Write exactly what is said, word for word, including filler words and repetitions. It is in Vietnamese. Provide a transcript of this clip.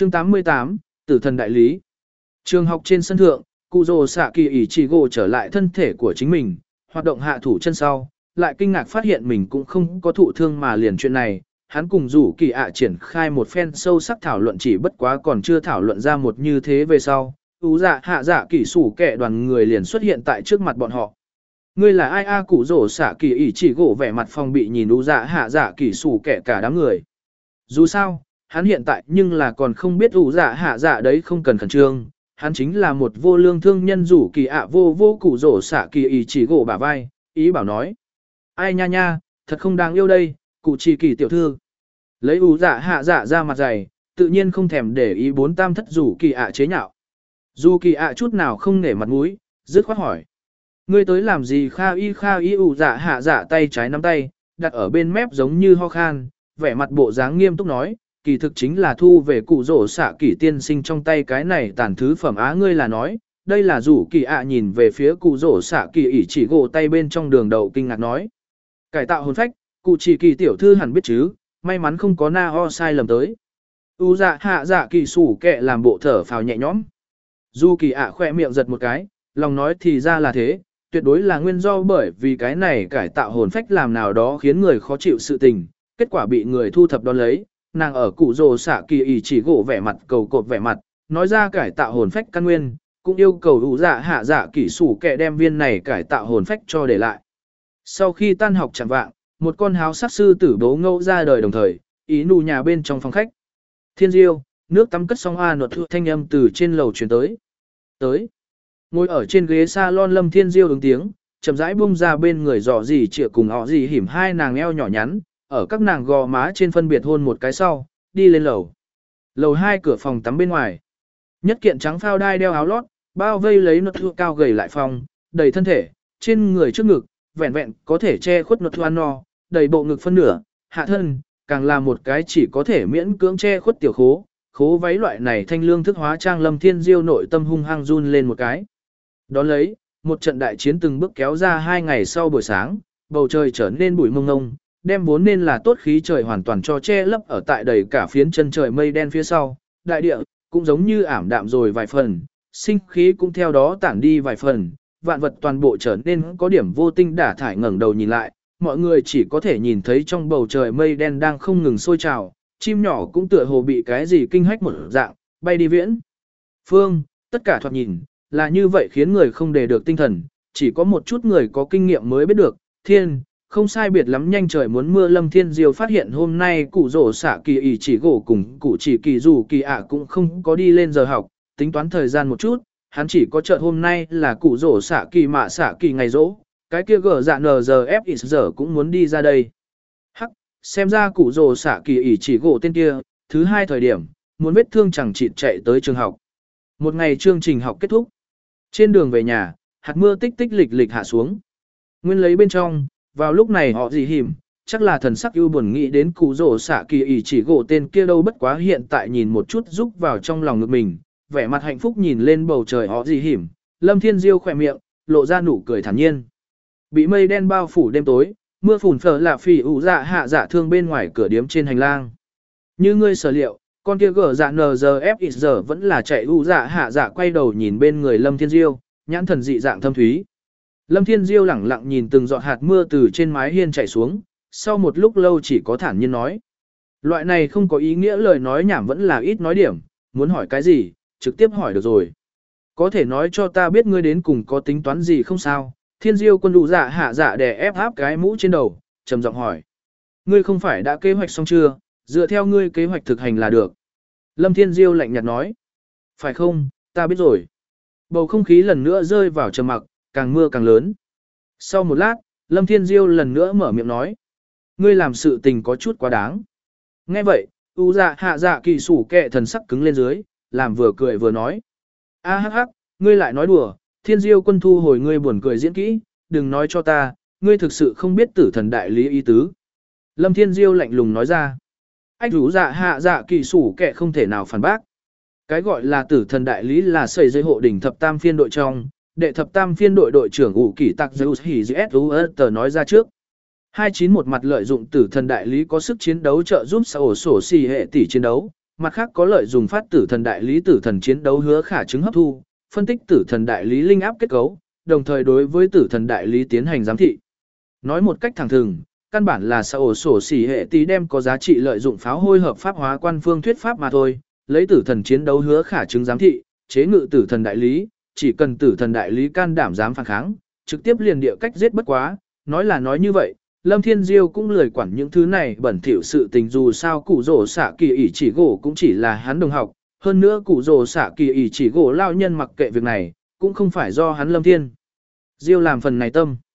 Chương tám mươi tám, Tử thần đại lý. Trường học trên sân thượng, cụ rồ xạ kỳ ỷ chỉ gỗ trở lại thân thể của chính mình, hoạt động hạ thủ chân sau, lại kinh ngạc phát hiện mình cũng không có thụ thương mà liền chuyện này. Hắn cùng rủ kỳ ạ triển khai một phen sâu sắc thảo luận, chỉ bất quá còn chưa thảo luận ra một như thế về sau. Ú dạ hạ dạ kỳ sủ kẻ đoàn người liền xuất hiện tại trước mặt bọn họ. Ngươi là ai a? Cụ rồ xạ kỳ ỷ chỉ gỗ vẻ mặt phòng bị nhìn ú dạ hạ dạ kỳ sủ kẻ cả đám người. Dù sao, hắn hiện tại nhưng là còn không biết ủ dạ hạ dạ đấy, không cần khẩn trương, hắn chính là một vô lương thương nhân. Rủ kỳ ạ vô vô cụ rổ xạ kỳ ý chỉ gỗ bả vai, ý bảo nói. Ai nha nha, thật không đáng yêu đây, cụ chỉ kỳ tiểu thư. Lấy ủ dạ hạ dạ ra mặt dày, tự nhiên không thèm để ý bốn tam thất rủ kỳ ạ chế nhạo. Dù kỳ ạ chút nào không nể mặt mũi, dứt khoát hỏi. Ngươi tới làm gì? Kha y kha y ủ dạ hạ dạ tay trái nắm tay, đặt ở bên mép giống như ho khan, vẻ mặt bộ dáng nghiêm túc nói. Kỳ thực chính là thu về cụ rổ xạ kỳ tiên sinh trong tay cái này tàn thứ phẩm á. Ngươi là nói, đây là rủ kỳ ạ nhìn về phía cụ rổ xạ kỳ ỷ chỉ gỗ tay bên trong đường đầu kinh ngạc nói. Cải tạo hồn phách, cụ chỉ kỳ tiểu thư hẳn biết chứ, may mắn không có na ho sai lầm tới. U dạ hạ dạ kỳ sủ kệ làm bộ thở phào nhẹ nhõm. Dù kỳ ạ khỏe miệng giật một cái, lòng nói thì ra là thế, tuyệt đối là nguyên do bởi vì cái này cải tạo hồn phách làm nào đó khiến người khó chịu sự tình, kết quả bị người thu thập đón lấy. Nàng ở cụ rồ xạ kỳ ỷ chỉ gỗ vẻ mặt cầu cột vẻ mặt, nói ra cải tạo hồn phách căn nguyên, cũng yêu cầu ủ dạ hạ dạ kỳ sủ kệ đem viên này cải tạo hồn phách cho để lại. Sau khi tan học chẳng vạng, một con háo sát sư tử bố ngẫu ra đời đồng thời, ý nụ nhà bên trong phòng khách. Thiên diêu, nước tắm cất xong a nột thanh âm từ trên lầu chuyển tới. Tới, ngồi ở trên ghế salon Lâm Thiên Diêu ứng tiếng, chậm rãi bung ra bên người dò dỉ chĩa cùng họ dỉ hỉm hai nàng eo nhỏ nhắn. Ở các nàng gò má trên phân biệt hôn một cái sau, đi lên lầu. Lầu hai cửa phòng tắm bên ngoài. Nhất kiện trắng phao đai đeo áo lót, bao vây lấy nốt thua cao gầy lại phòng, đầy thân thể, trên người trước ngực, vẹn vẹn có thể che khuất nốt thua no, đầy bộ ngực phân nửa, hạ thân, càng là một cái chỉ có thể miễn cưỡng che khuất tiểu khố. Khố váy loại này thanh lương thức hóa trang Lâm Thiên Diêu nội tâm hung hăng run lên một cái. Đón lấy, một trận đại chiến từng bước kéo ra hai ngày sau buổi sáng, bầu trời trở nên bụi mông ngông. Đem vốn nên là tốt khí trời hoàn toàn cho che lấp ở tại đầy cả phiến chân trời mây đen phía sau, đại địa cũng giống như ảm đạm rồi vài phần, sinh khí cũng theo đó tản đi vài phần, vạn vật toàn bộ trở nên có điểm vô tinh đả thải. Ngẩng đầu nhìn lại, mọi người chỉ có thể nhìn thấy trong bầu trời mây đen đang không ngừng sôi trào, chim nhỏ cũng tựa hồ bị cái gì kinh hách một dạng, bay đi viễn phương, tất cả thoạt nhìn là như vậy khiến người không đề được tinh thần, chỉ có một chút người có kinh nghiệm mới biết được, thiên không sai biệt lắm nhanh trời muốn mưa. Lâm Thiên Diêu phát hiện hôm nay cụ rổ xạ kỳ ỷ chỉ gỗ cùng cụ chỉ kỳ dù kỳ ạ cũng không có đi lên giờ học, tính toán thời gian một chút, hắn chỉ có chợt hôm nay là cụ rổ xạ kỳ mạ xạ kỳ ngày rỗ, cái kia gở dạ nờ giờ ép ít giờ cũng muốn đi ra đây. Hắc, xem ra cụ rổ xạ kỳ ỷ chỉ gỗ tên kia, thứ hai thời điểm, muốn vết thương chẳng chịt chạy tới trường học. Một ngày chương trình học kết thúc. Trên đường về nhà, hạt mưa tích tích lịch lịch hạ xuống. Nguyên lấy bên trong, vào lúc này họ gì hìm, chắc là thần sắc ưu buồn nghĩ đến cụ rổ xạ kỳ ỷ chỉ gỗ tên kia đâu, bất quá hiện tại nhìn một chút rúc vào trong lòng ngực mình, vẻ mặt hạnh phúc nhìn lên bầu trời họ gì hìm. Lâm Thiên Diêu khỏe miệng, lộ ra nụ cười thản nhiên. Bị mây đen bao phủ đêm tối, mưa phùn phở lạ phì ủ dạ hạ dạ thương bên ngoài cửa điếm trên hành lang. Như ngươi sở liệu, con kia gở dạ nờ giờ ép ít giờ vẫn là chạy ủ dạ hạ dạ quay đầu nhìn bên người Lâm Thiên Diêu, nhãn thần dị dạng thâm thúy. Lâm Thiên Diêu lẳng lặng nhìn từng giọt hạt mưa từ trên mái hiên chảy xuống, sau một lúc lâu chỉ có thản nhiên nói. Loại này không có ý nghĩa lời nói nhảm vẫn là ít nói điểm, muốn hỏi cái gì, trực tiếp hỏi được rồi. Có thể nói cho ta biết ngươi đến cùng có tính toán gì không sao? Thiên Diêu quân đủ dạ hạ dạ đè ép áp cái mũ trên đầu, trầm giọng hỏi. Ngươi không phải đã kế hoạch xong chưa, dựa theo ngươi kế hoạch thực hành là được. Lâm Thiên Diêu lạnh nhạt nói. Phải không, ta biết rồi. Bầu không khí lần nữa rơi vào trầm mặc, càng mưa càng lớn. Sau một lát, Lâm Thiên Diêu lần nữa mở miệng nói. Ngươi làm sự tình có chút quá đáng. Nghe vậy, u dạ hạ dạ kỳ sủ kệ thần sắc cứng lên dưới, làm vừa cười vừa nói. A hắc hắc, ngươi lại nói đùa, Thiên Diêu quân thu hồi ngươi buồn cười diễn kỹ, đừng nói cho ta, ngươi thực sự không biết tử thần đại lý ý tứ. Lâm Thiên Diêu lạnh lùng nói ra. Anh rủ dạ hạ dạ kỳ sủ kệ không thể nào phản bác. Cái gọi là tử thần đại lý là xây dây hộ đỉnh thập tam phiên đội trong, đệ thập tam phiên đội đội trưởng ủ kỷ tạc Zeus Hỉ tờ nói ra trước. hai chín một mặt lợi dụng tử thần đại lý có sức chiến đấu trợ giúp xã ổ sổ xì hệ tỷ chiến đấu, mặt khác có lợi dùng phát tử thần đại lý tử thần chiến đấu hứa khả chứng hấp thu, phân tích tử thần đại lý linh áp kết cấu, đồng thời đối với tử thần đại lý tiến hành giám thị. Nói một cách thẳng thừng, căn bản là xã ổ sổ xỉ hệ tí đem có giá trị lợi dụng pháo hôi hợp pháp hóa quan phương thuyết pháp mà thôi, lấy tử thần chiến đấu hứa khả chứng giám thị, chế ngự tử thần đại lý, chỉ cần tử thần đại lý can đảm dám phản kháng, trực tiếp liền địa cách giết bất quá, nói là nói như vậy, Lâm Thiên Diêu cũng lười quản những thứ này bẩn thỉu sự tình, dù sao cụ rổ xạ kỳ ỷ chỉ gỗ cũng chỉ là hắn đồng học, hơn nữa cụ rổ xạ kỳ ỷ chỉ gỗ lao nhân mặc kệ việc này, cũng không phải do hắn Lâm Thiên Diêu làm phần này tâm.